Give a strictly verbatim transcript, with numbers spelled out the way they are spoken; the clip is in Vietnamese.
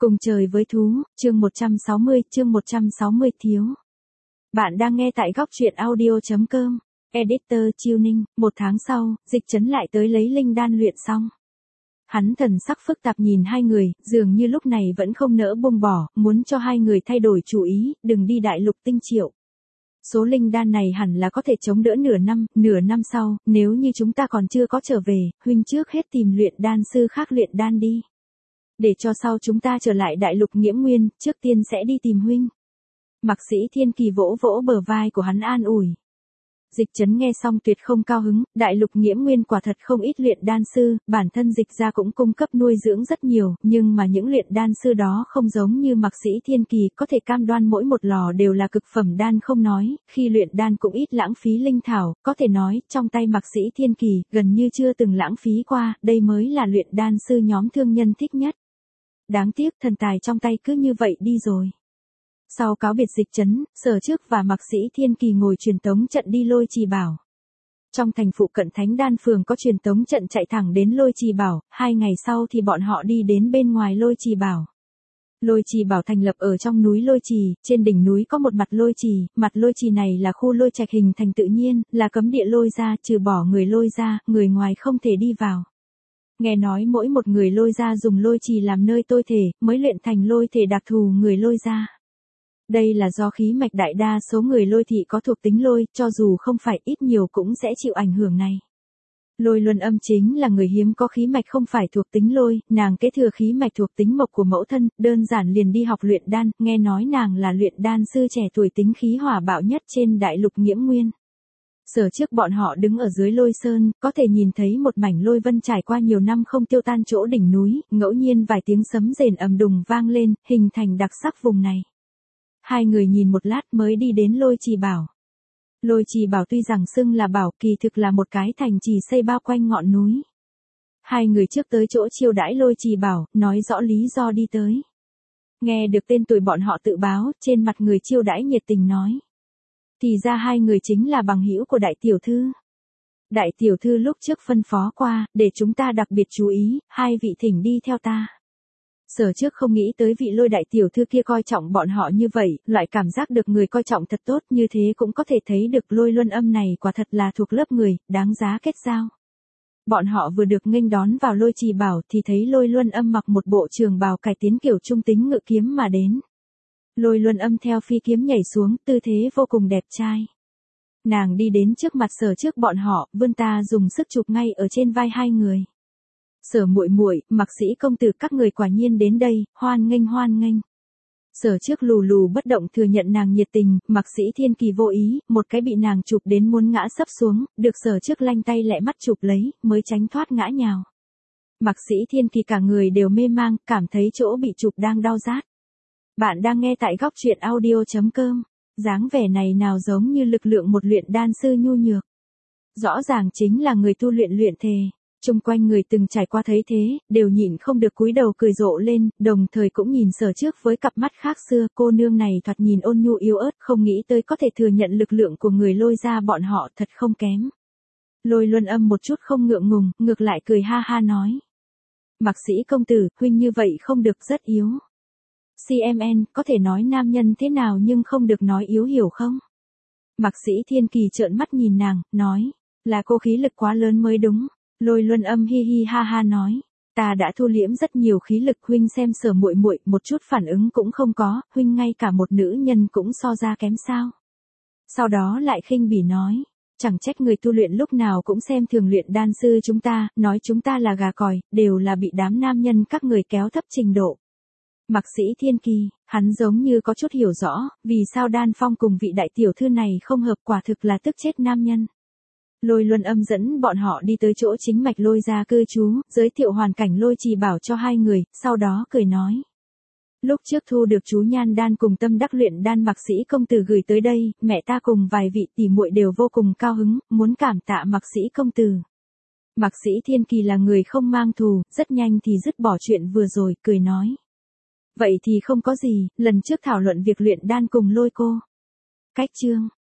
Cùng trời với thú, chương một trăm sáu mươi, chương một trăm sáu mươi thiếu. Bạn đang nghe tại góc truyện audio chấm com. Editor Chiêu Ninh, một tháng sau, Dịch Trấn lại tới lấy linh đan luyện xong. Hắn thần sắc phức tạp nhìn hai người, dường như lúc này vẫn không nỡ buông bỏ, muốn cho hai người thay đổi chủ ý, đừng đi đại lục tinh triệu. Số linh đan này hẳn là có thể chống đỡ nửa năm, nửa năm sau, nếu như chúng ta còn chưa có trở về, huynh trước hết tìm luyện đan sư khác luyện đan đi. Để cho sau chúng ta trở lại đại lục Nghiễm Nguyên, trước tiên sẽ đi tìm huynh. Mạc Sĩ Thiên Kỳ vỗ vỗ bờ vai của hắn an ủi. Dịch Trấn nghe xong tuyệt không cao hứng, đại lục Nghiễm Nguyên quả thật không ít luyện đan sư, bản thân Dịch gia cũng cung cấp nuôi dưỡng rất nhiều, nhưng mà những luyện đan sư đó không giống như Mạc Sĩ Thiên Kỳ, có thể cam đoan mỗi một lò đều là cực phẩm đan không nói, khi luyện đan cũng ít lãng phí linh thảo, có thể nói, trong tay Mạc Sĩ Thiên Kỳ, gần như chưa từng lãng phí qua, đây mới là luyện đan sư nhóm thương nhân thích nhất. Đáng tiếc thần tài trong tay cứ như vậy đi rồi. Sau cáo biệt Dịch Trấn, Sở Trước và Mạc Sĩ Thiên Kỳ ngồi truyền tống trận đi Lôi Trì Bảo. Trong thành phụ cận Thánh Đan Phường có truyền tống trận chạy thẳng đến Lôi Trì Bảo, hai ngày sau thì bọn họ đi đến bên ngoài Lôi Trì Bảo. Lôi Trì Bảo thành lập ở trong núi Lôi Trì, trên đỉnh núi có một mặt lôi trì, mặt lôi trì này là khu lôi trạch hình thành tự nhiên, là cấm địa lôi ra, trừ bỏ người lôi ra, người ngoài không thể đi vào. Nghe nói mỗi một người lôi ra dùng lôi trì làm nơi tôi thể, mới luyện thành lôi thể đặc thù người lôi ra. Đây là do khí mạch đại đa số người lôi thị có thuộc tính lôi, cho dù không phải ít nhiều cũng sẽ chịu ảnh hưởng này. Lôi Luân Âm chính là người hiếm có khí mạch không phải thuộc tính lôi, nàng kế thừa khí mạch thuộc tính mộc của mẫu thân, đơn giản liền đi học luyện đan, nghe nói nàng là luyện đan sư trẻ tuổi tính khí hỏa bạo nhất trên đại lục Nghiễm Nguyên. Sở Trước bọn họ đứng ở dưới lôi sơn, có thể nhìn thấy một mảnh lôi vân trải qua nhiều năm không tiêu tan chỗ đỉnh núi, ngẫu nhiên vài tiếng sấm rền ầm đùng vang lên, hình thành đặc sắc vùng này. Hai người nhìn một lát mới đi đến Lôi Trì Bảo. Lôi Trì Bảo tuy rằng xưng là bảo, kỳ thực là một cái thành trì xây bao quanh ngọn núi. Hai người trước tới chỗ chiêu đãi Lôi Trì Bảo, nói rõ lý do đi tới. Nghe được tên tuổi bọn họ tự báo, trên mặt người chiêu đãi nhiệt tình nói. Thì ra hai người chính là bằng hữu của đại tiểu thư. Đại tiểu thư lúc trước phân phó qua, để chúng ta đặc biệt chú ý, hai vị thỉnh đi theo ta. Sở Trước không nghĩ tới vị Lôi đại tiểu thư kia coi trọng bọn họ như vậy, loại cảm giác được người coi trọng thật tốt như thế cũng có thể thấy được Lôi Luân Âm này quả thật là thuộc lớp người, đáng giá kết giao. Bọn họ vừa được nghênh đón vào Lôi Trì Bảo thì thấy Lôi Luân Âm mặc một bộ trường bào cải tiến kiểu trung tính ngự kiếm mà đến. Lôi Luân Âm theo phi kiếm nhảy xuống, tư thế vô cùng đẹp trai. Nàng đi đến trước mặt Sở Trước bọn họ, vươn ta dùng sức chụp ngay ở trên vai hai người. Sở muội muội, Mạc Sĩ công tử các người quả nhiên đến đây, hoan nghênh hoan nghênh. Sở Trước lù lù bất động thừa nhận nàng nhiệt tình, Mạc Sĩ Thiên Kỳ vô ý, một cái bị nàng chụp đến muốn ngã sấp xuống, được Sở Trước lanh tay lẹ mắt chụp lấy, mới tránh thoát ngã nhào. Mạc Sĩ Thiên Kỳ cả người đều mê mang, cảm thấy chỗ bị chụp đang đau rát. Bạn đang nghe tại góc truyện audio chấm com. Dáng vẻ này nào giống như lực lượng một luyện đan sư nhu nhược. Rõ ràng chính là người tu luyện luyện thể. Chung quanh người từng trải qua thấy thế, đều nhịn không được cúi đầu cười rộ lên, đồng thời cũng nhìn Sở Trước với cặp mắt khác xưa, cô nương này thoạt nhìn ôn nhu yếu ớt, không nghĩ tới có thể thừa nhận lực lượng của người Lôi ra bọn họ thật không kém. Lôi Luân Âm một chút không ngượng ngùng, ngược lại cười ha ha nói. Mạc Sĩ công tử, huynh như vậy không được, rất yếu. xê em en, có thể nói nam nhân thế nào nhưng không được nói yếu hiểu không? Mạc Sĩ Thiên Kỳ trợn mắt nhìn nàng, nói, là cô khí lực quá lớn mới đúng. Lôi Luân Âm hi hi ha ha nói, ta đã thu liễm rất nhiều khí lực, huynh xem Sở muội muội một chút phản ứng cũng không có, huynh ngay cả một nữ nhân cũng so ra kém sao? Sau đó lại khinh bỉ nói, chẳng trách người tu luyện lúc nào cũng xem thường luyện đan sư chúng ta, nói chúng ta là gà còi, đều là bị đám nam nhân các người kéo thấp trình độ. Mạc Sĩ Thiên Kỳ, hắn giống như có chút hiểu rõ, vì sao Đan Phong cùng vị đại tiểu thư này không hợp, quả thực là tức chết nam nhân. Lôi Luân Âm dẫn bọn họ đi tới chỗ chính mạch Lôi ra cư trú, giới thiệu hoàn cảnh Lôi Trì Bảo cho hai người, sau đó cười nói. Lúc trước thu được chú Nhan Đan cùng Tâm Đắc luyện đan Mạc Sĩ công tử gửi tới đây, mẹ ta cùng vài vị tỷ muội đều vô cùng cao hứng, muốn cảm tạ Mạc Sĩ công tử. Mạc Sĩ Thiên Kỳ là người không mang thù, rất nhanh thì dứt bỏ chuyện vừa rồi, cười nói. Vậy thì không có gì, lần trước thảo luận việc luyện đan cùng Lôi cô. Cách chương.